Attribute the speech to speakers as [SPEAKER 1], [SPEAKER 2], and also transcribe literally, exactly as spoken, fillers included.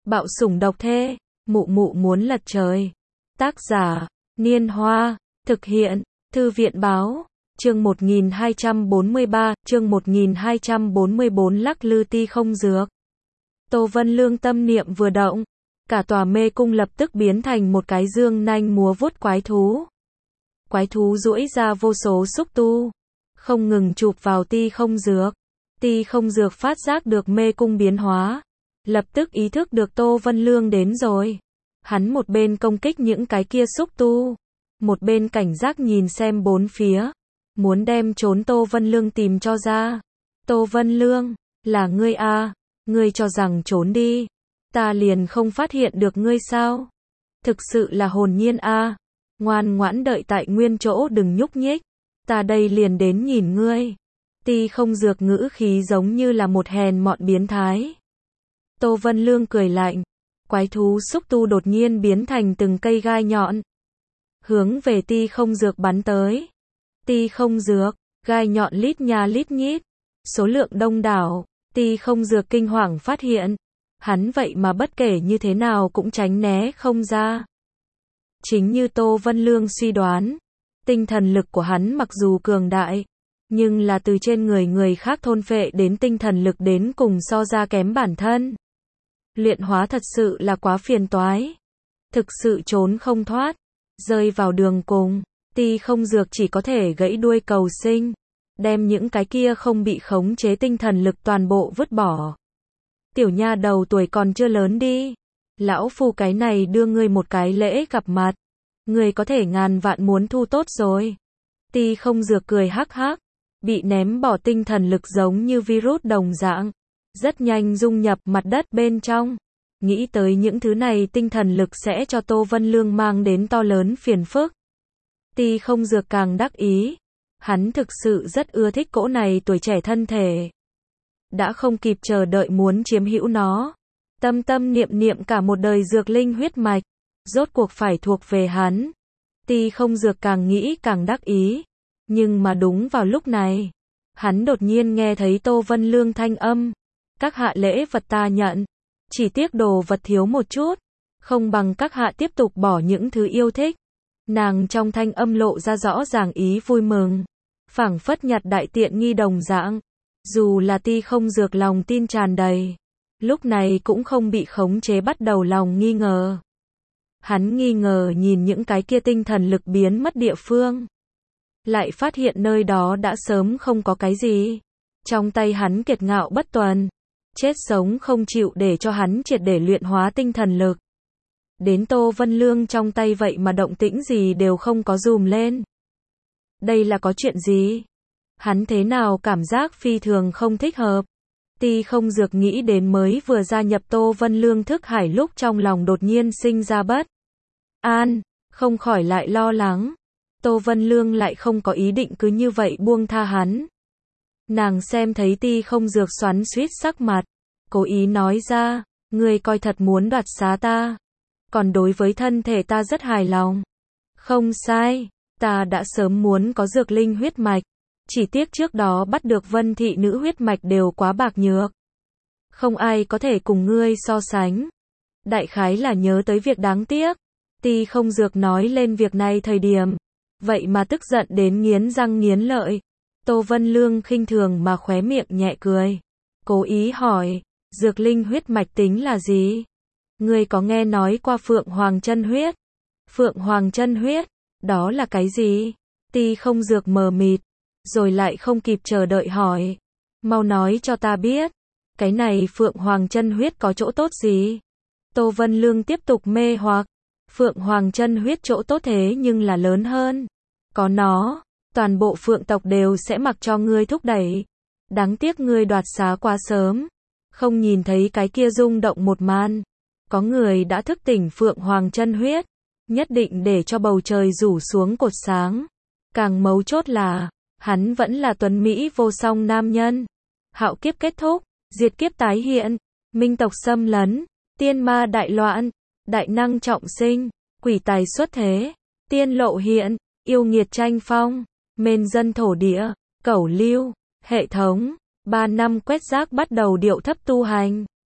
[SPEAKER 1] Bạo sủng độc thê, mụ mụ muốn lật trời. Tác giả, Niên Hoa, thực hiện, Thư viện báo, chương một nghìn hai trăm bốn mươi ba, chương một nghìn hai trăm bốn mươi bốn lắc lư ti không dược. Tô Vân Lương tâm niệm vừa động, cả tòa mê cung lập tức biến thành một cái dương nanh múa vuốt quái thú. Quái thú duỗi ra vô số xúc tu, không ngừng chụp vào ti không dược. Ti không dược phát giác được mê cung biến hóa, lập tức ý thức được Tô Vân Lương đến rồi. Hắn một bên công kích những cái kia xúc tu, một bên cảnh giác nhìn xem bốn phía, muốn đem trốn Tô Vân Lương tìm cho ra. Tô Vân Lương, là ngươi à, ngươi cho rằng trốn đi, ta liền không phát hiện được ngươi sao? Thực sự là hồn nhiên à, ngoan ngoãn đợi tại nguyên chỗ đừng nhúc nhích, ta đây liền đến nhìn ngươi. Ti không dược ngữ khí giống như là một hèn mọn biến thái. Tô Vân Lương cười lạnh, quái thú xúc tu đột nhiên biến thành từng cây gai nhọn, hướng về ti không dược bắn tới. Ti không dược, gai nhọn lít nha lít nhít, số lượng đông đảo. Ti không dược kinh hoàng phát hiện, hắn vậy mà bất kể như thế nào cũng tránh né không ra. Chính như Tô Vân Lương suy đoán, tinh thần lực của hắn mặc dù cường đại, nhưng là từ trên người người khác thôn phệ đến tinh thần lực đến cùng so ra kém bản thân. Luyện hóa thật sự là quá phiền toái, thực sự trốn không thoát, rơi vào đường cùng, ti không dược chỉ có thể gãy đuôi cầu sinh, đem những cái kia không bị khống chế tinh thần lực toàn bộ vứt bỏ. Tiểu nha đầu tuổi còn chưa lớn đi, lão phu cái này đưa ngươi một cái lễ gặp mặt, ngươi có thể ngàn vạn muốn thu tốt rồi. Ti không dược cười hắc hắc, bị ném bỏ tinh thần lực giống như virus đồng dạng, rất nhanh dung nhập mặt đất bên trong. Nghĩ tới những thứ này tinh thần lực sẽ cho Tô Vân Lương mang đến to lớn phiền phức. Ti không dược càng đắc ý, hắn thực sự rất ưa thích cỗ này tuổi trẻ thân thể. Đã không kịp chờ đợi muốn chiếm hữu nó. Tâm tâm niệm niệm cả một đời dược linh huyết mạch, rốt cuộc phải thuộc về hắn. Ti không dược càng nghĩ càng đắc ý. Nhưng mà đúng vào lúc này, hắn đột nhiên nghe thấy Tô Vân Lương thanh âm. Các hạ lễ vật ta nhận, chỉ tiếc đồ vật thiếu một chút, không bằng các hạ tiếp tục bỏ những thứ yêu thích. Nàng trong thanh âm lộ ra rõ ràng ý vui mừng, phảng phất nhặt đại tiện nghi đồng dạng. Dù là ti không dược lòng tin tràn đầy, lúc này cũng không bị khống chế bắt đầu lòng nghi ngờ. Hắn nghi ngờ nhìn những cái kia tinh thần lực biến mất địa phương, lại phát hiện nơi đó đã sớm không có cái gì. Trong tay hắn kiệt ngạo bất tuần, chết sống không chịu để cho hắn triệt để luyện hóa tinh thần lực. Đến Tô Vân Lương trong tay vậy mà động tĩnh gì đều không có dùm lên. Đây là có chuyện gì? Hắn thế nào cảm giác phi thường không thích hợp. Ti không dược nghĩ đến mới vừa gia nhập Tô Vân Lương thức hải lúc trong lòng đột nhiên sinh ra bất an, không khỏi lại lo lắng. Tô Vân Lương lại không có ý định cứ như vậy buông tha hắn. Nàng xem thấy ti không dược xoắn xuýt sắc mặt, cố ý nói ra, ngươi coi thật muốn đoạt xá ta, còn đối với thân thể ta rất hài lòng. Không sai, ta đã sớm muốn có dược linh huyết mạch, chỉ tiếc trước đó bắt được Vân thị nữ huyết mạch đều quá bạc nhược, không ai có thể cùng ngươi so sánh. Đại khái là nhớ tới việc đáng tiếc, ti không dược nói lên việc này thời điểm, vậy mà tức giận đến nghiến răng nghiến lợi. Tô Vân Lương khinh thường mà khóe miệng nhẹ cười, cố ý hỏi, dược linh huyết mạch tính là gì? Ngươi có nghe nói qua Phượng Hoàng chân huyết? Phượng Hoàng chân huyết, đó là cái gì? Ti không dược mờ mịt, rồi lại không kịp chờ đợi hỏi, mau nói cho ta biết, cái này Phượng Hoàng chân huyết có chỗ tốt gì? Tô Vân Lương tiếp tục mê hoặc, Phượng Hoàng chân huyết chỗ tốt thế nhưng là lớn hơn, có nó, toàn bộ phượng tộc đều sẽ mặc cho ngươi thúc đẩy. Đáng tiếc ngươi đoạt xá quá sớm, không nhìn thấy cái kia rung động một màn. Có người đã thức tỉnh Phượng Hoàng chân huyết, nhất định để cho bầu trời rủ xuống cột sáng. Càng mấu chốt là, hắn vẫn là tuấn Mỹ vô song nam nhân. Hạo kiếp kết thúc, diệt kiếp tái hiện, minh tộc xâm lấn, tiên ma đại loạn, đại năng trọng sinh, quỷ tài xuất thế, tiên lộ hiện, yêu nghiệt tranh phong, mên dân thổ địa, cẩu lưu, hệ thống, ba năm quét rác bắt đầu điệu thấp tu hành.